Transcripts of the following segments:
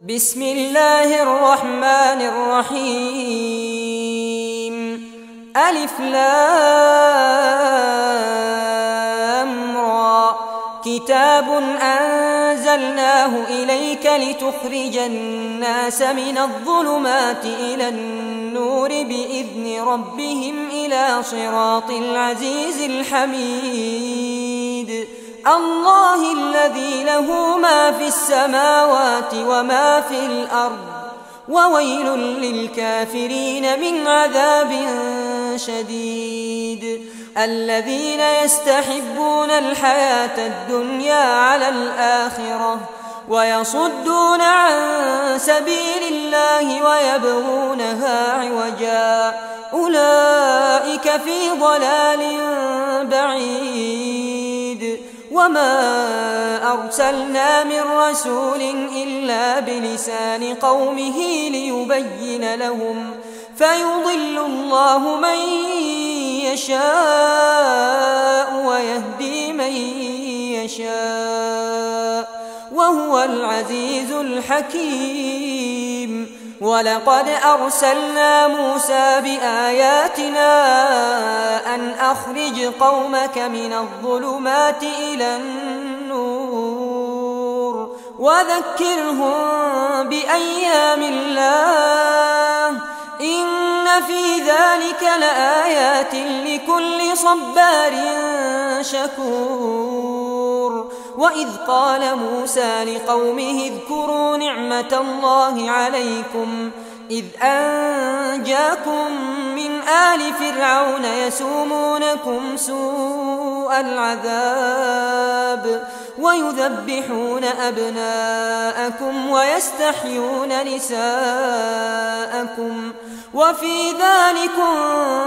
بسم الله الرحمن الرحيم ألف لام را كتاب أنزلناه إليك لتخرج الناس من الظلمات إلى النور بإذن ربهم إلى صراط العزيز الحميد الله الذي له ما في السماوات وما في الأرض وويل للكافرين من عذاب شديد الذين يستحبون الحياة الدنيا على الآخرة ويصدون عن سبيل الله ويبغونها عوجا أولئك في ضلال بعيد وما أرسلنا من رسول إلا بلسان قومه ليبين لهم فيضل الله من يشاء ويهدي من يشاء وهو العزيز الحكيم ولقد أرسلنا موسى بآياتنا أن أخرج قومك من الظلمات إلى النور وذكرهم بأيام الله إن في ذلك لآيات لكل صبار شكور وإذ قال موسى لقومه اذكروا نعمة الله عليكم إذ أنجاكم من آل فرعون يسومونكم سوء العذاب ويذبحون أبناءكم ويستحيون نساءكم وفي ذلكم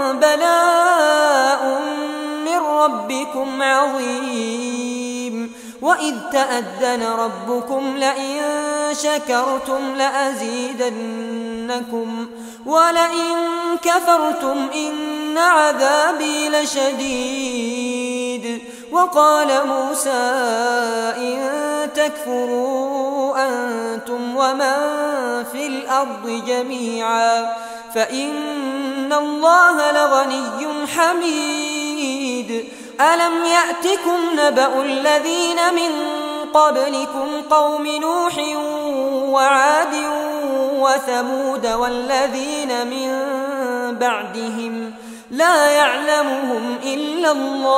بلاء من ربكم عظيم وإذ تأذن ربكم لئن شكرتم لأزيدنكم ولئن كفرتم إن عذابي لشديد وقال موسى إن تكفروا أنتم ومن في الأرض جميعا فإن الله لغني حميد ألم يأتكم نبأ الذين من قبلكم قوم نوح وعاد وثمود والذين من بعدهم لا يعلمهم إلا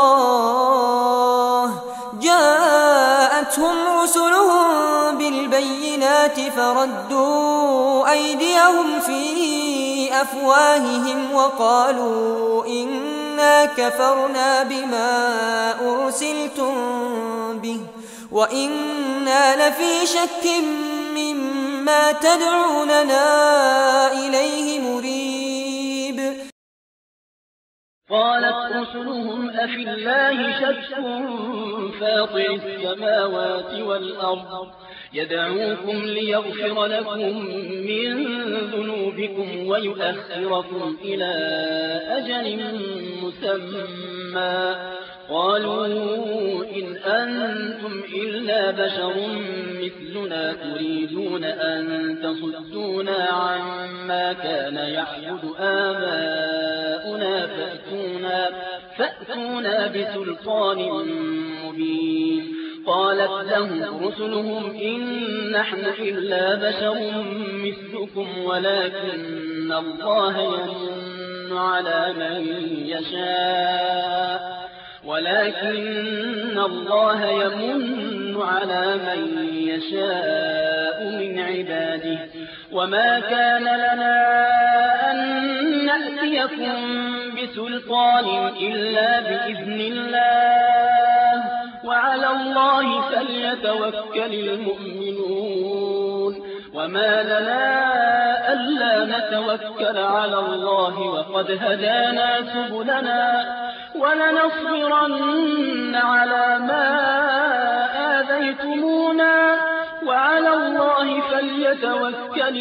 الله جاءتهم رسلهم بالبينات فردوا أيديهم في أفواههم وقالوا إنا كفرنا بما أرسلتم به وإنا لفي شك مما تدعوننا إليه مريب قالت رسلهم أفي الله شك فاطر السماوات والأرض يدعوكم ليغفر لكم من ذنوبكم ويؤخركم إلى أجل مسمى قالوا إن أنتم إلا بشر مثلنا تريدون أن تصدونا عما كان يعبد آباؤنا فأتونا بسلطان مبين قالت لهم رسلهم إن نحن إلا بشر مثلكم ولكن الله يمن على من يشاء من عباده وما كان لنا أن نأتيكم بسلطان إلا بإذن الله وعلى الله فليتوكل المؤمنون وما لنا ألا نتوكل على الله وقد هدانا سبلنا ولنصبرن على ما آذيتمونا وعلى الله فليتوكل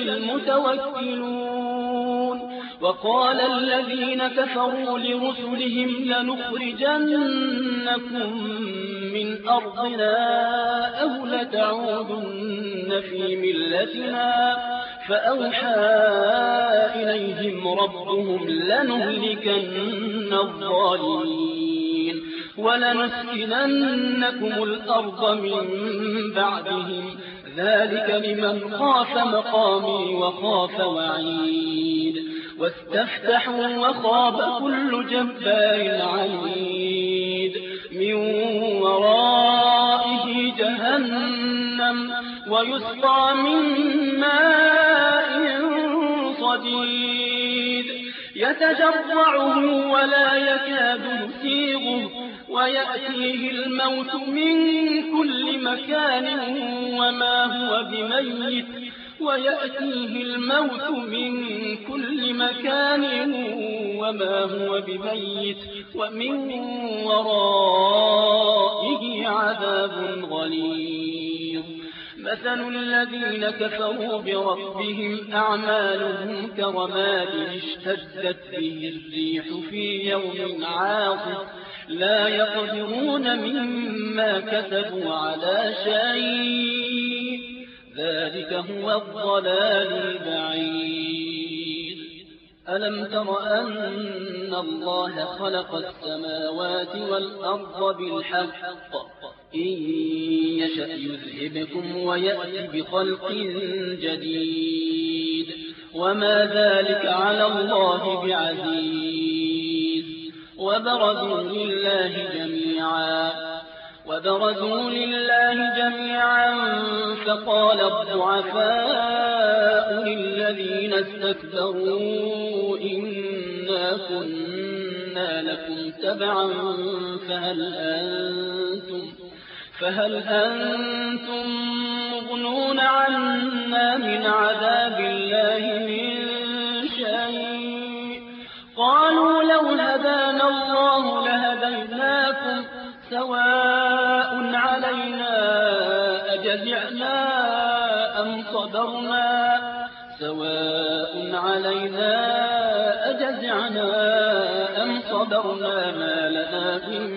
المتوكلون وقال الذين كفروا لرسلهم لنخرجنكم من أرضنا أو لتعودن في ملتنا فأوحى إليهم ربهم لنهلكن الظالمين ولنسكننكم الأرض من بعدهم ذلك لمن خاف مقامي وخاف وعيد واستفتحوا وخاب كل جبار عنيد من ورائه جهنم ويسقى من ماء صديد يتجرعه ولا يكاد يسيغه ويأتيه الموت من كل مكان وما هو بميت ومن ورائه عذاب غليظ مثل الذين كفروا بربهم أعمالهم كرماد اشتدت به الريح في يوم عاصف لا يقدرون مما كسبوا على شيء ذلك هو الضلال البعيد ألم تر أن الله خلق السماوات والأرض بالحق إن يشأ يذهبكم ويأتي بخلق جديد وما ذلك على الله بعزيز وبرزوا لله جميعا فقال الضعفاء للذين استكبروا إنا كنا لكم تبعا فهل أنتم مغنون عنا من عذاب الله من شيء قالوا لو هدانا الله لهديناكم سواء علينا أجزعنا أم صبرنا ما لنا من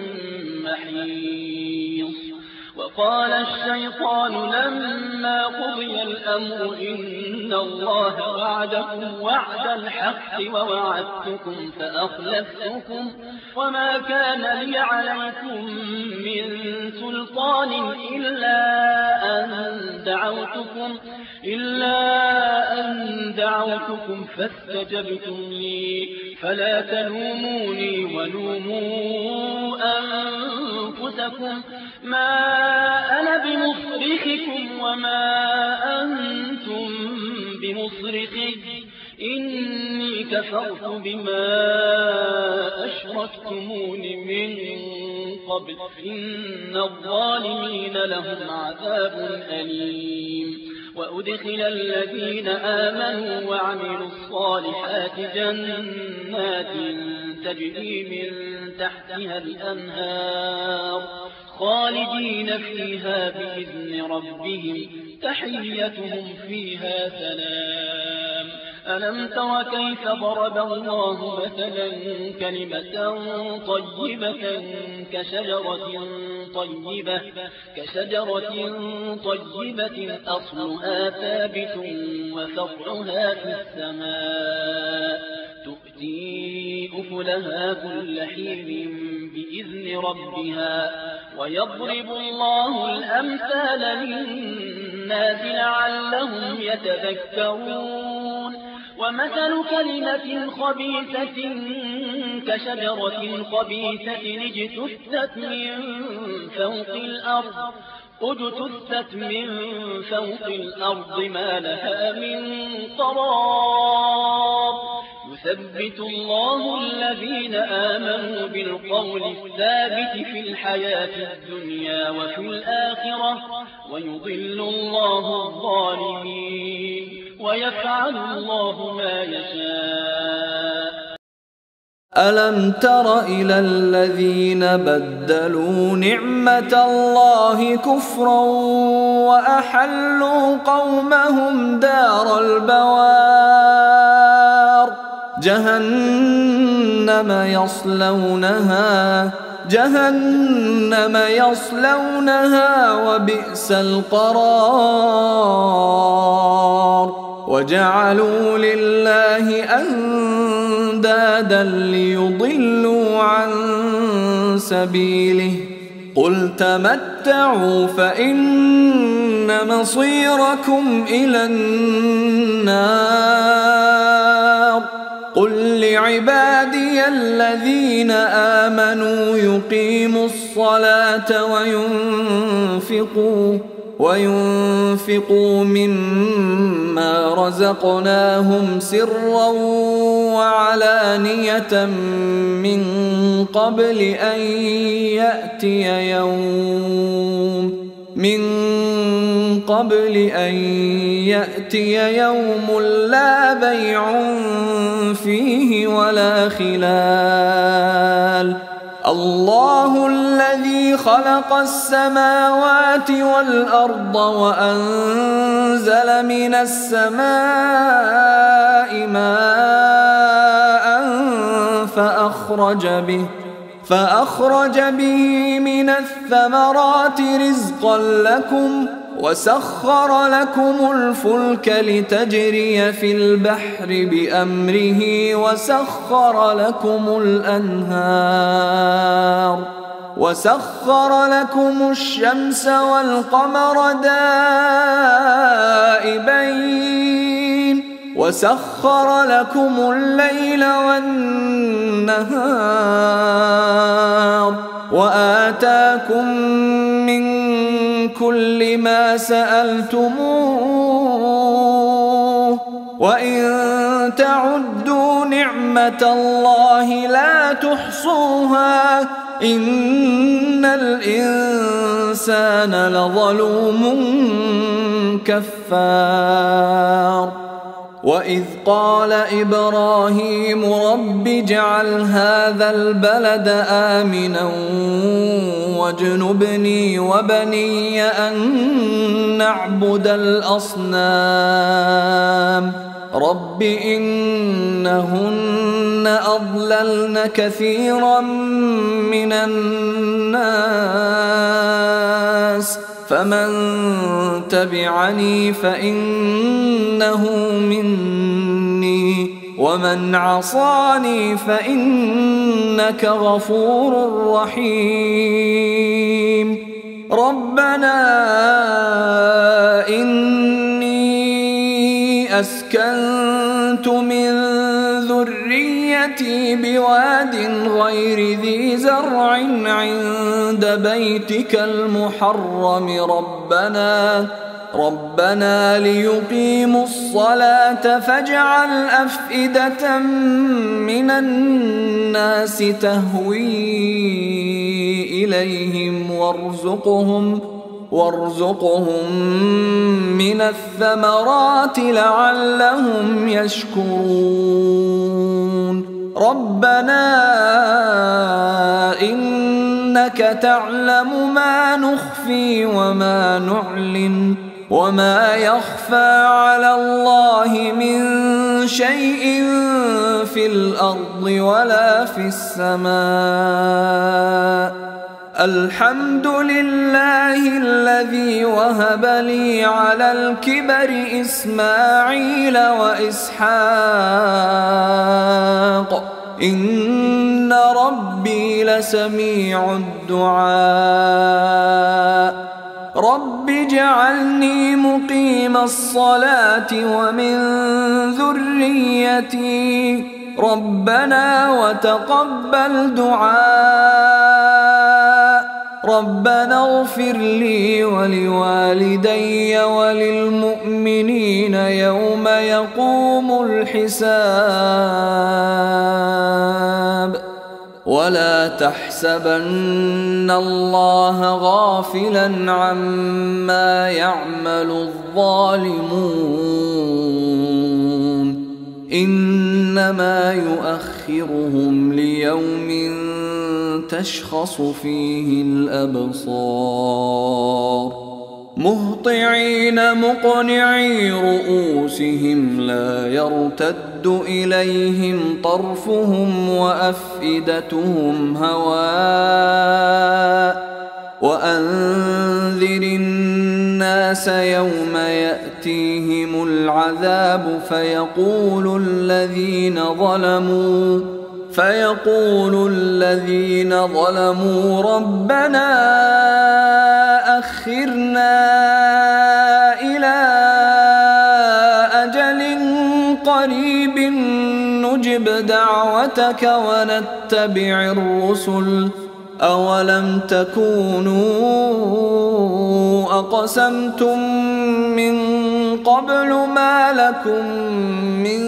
محيص وقال الشيطان لما قضي الأمر إن الله وعدكم وعد الحق ووعدتكم فأخلفتكم وما كان لي عليكم من سلطان إلا أن دعوتكم فاستجبتم لي فلا تلوموني ولوموا أنفسكم ما أنا بمصرخكم وما أنتم بمصرخي إني كفرت بما أشركتمون من قبل إن الظالمين لهم عذاب أليم وأدخل الذين آمنوا وعملوا الصالحات جنات تجري من تحتها الأنهار خالدين فيها بإذن ربهم تحيتهم فيها سلام ألم تر كيف ضرب الله مثلا كلمة طيبة كشجرة طيبة أصلها ثابت وفرعها في السماء تؤتي أكلها كل حين بإذن ربها ويضرب الله الأمثال للناس لعلهم يتذكرون ومثل كلمة خبيثة كشجرة خبيثة اجتثت من فوق الأرض ما لها من قرار يثبت الله الذين آمنوا بالقول الثابت في الحياة الدنيا وفي الآخرة ويضل الله الظالمين ويفعل الله ما يشاء ألم تر إلى الذين بدلوا نعمة الله كفرا وأحلوا قومهم دار البوار جهنم جهنم يصلونها وبئس القرار وجعلوا لله أندادا ليضلوا عن سبيله قل تمتعوا فإن مصيركم إلى النار قل لعبادي الذين آمنوا يقيموا الصلاة وينفقوا مما رزقناهم سرا وعلانية من قبل أن يأتي يوم لا بيع فيه ولا خلال الله الذي خلق السماوات والأرض وأنزل من السماء ماء فأخرج به من الثمرات رزقا لكم وسخر لكم الفلك لتجري في البحر بأمره وسخر لكم الشمس والقمر دائبين وسخر لكم الليل والنهار وآتاكم من كل ما سألتموه وإن تعدوا نعمة الله لا تحصوها إن الإنسان لظلوم كفار وإذ قال إبراهيم رب اجعل هذا البلد آمنا واجنبني وبني أن نعبد الأصنام رب إنهن أضللن كثيرا من الناس فمن تبعني فإنه مني ومن عصاني فإنك غفور رحيم ربنا إني أسكنت من ذريتي بواد غير ذي زرع عند بيتك المحرم ربنا ليقيموا الصلاة فاجعل أفئدة من الناس تهوي إليهم وارزقهم من الثمرات لعلهم يشكرون ربنا إنك تعلم ما نخفي وما نعلن وما يخفى على الله من شيء في الأرض ولا في السماء الحمد لله الذي وهب لي على الكبر إسماعيل وإسحاق إن ربي لسميع الدعاء رب اجعلني مقيم الصلاة ومن ذريتي ربنا وتقبل دعاء ربنا اغفر لي ولوالدي وللمؤمنين يوم يقوم الحساب ولا تحسبن الله غافلا عما يعمل الظالمون إنما يؤخرهم ليوم تشخص فيه الأبصار مهطعين مقنعي رؤوسهم لا يرتد إليهم طرفهم وأفئدتهم هواء وأنذر الناس يوم يأتيهم العذاب فيقول الذين ظلموا ربنا أخرنا إلى أجل قريب نجب دعوتك ونتبع الرسل أولم تكونوا أقسمتم من قبل ما لكم من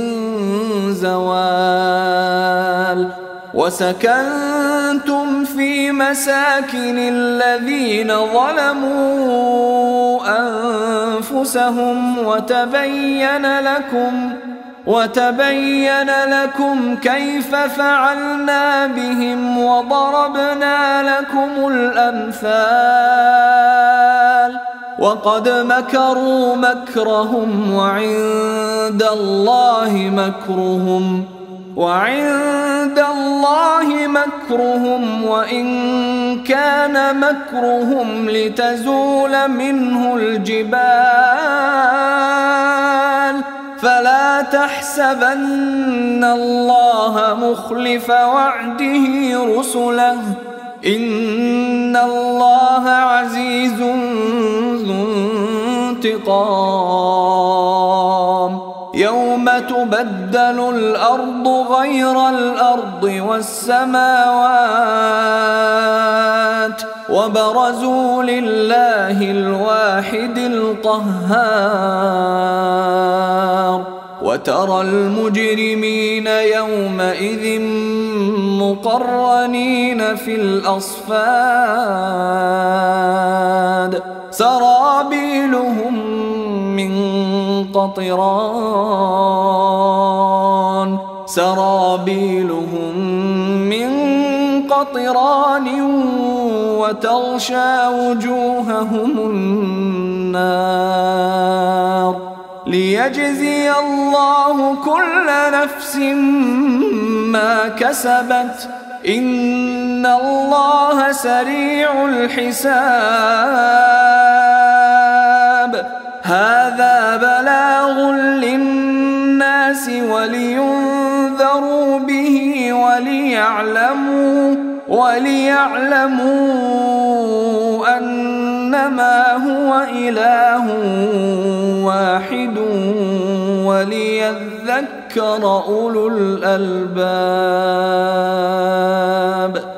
زوال وسكنتم في مساكن الذين ظلموا أنفسهم وتبين لكم كيف فعلنا بهم وضربنا لكم الأمثال وقد مكروا مكرهم وعند الله مكرهم وإن كان مكرهم لتزول منه الجبال فلا تحسبن الله مخلف وعده رسله إن الله عزيز ذو انتقام يوم تبدل الأرض غير الأرض والسماوات وبرزوا لله الواحد القهار وترى المجرمين يومئذ مقرنين في الأصفاد سرابيلهم من قطران وتغشى وجوههم النار ليجزي الله كل نفس ما كسبت إن الله سريع الحساب هذا بلاغ للناس ولينذروا به وليعلموا أنما هو إله واحد وليذكر أولو الألباب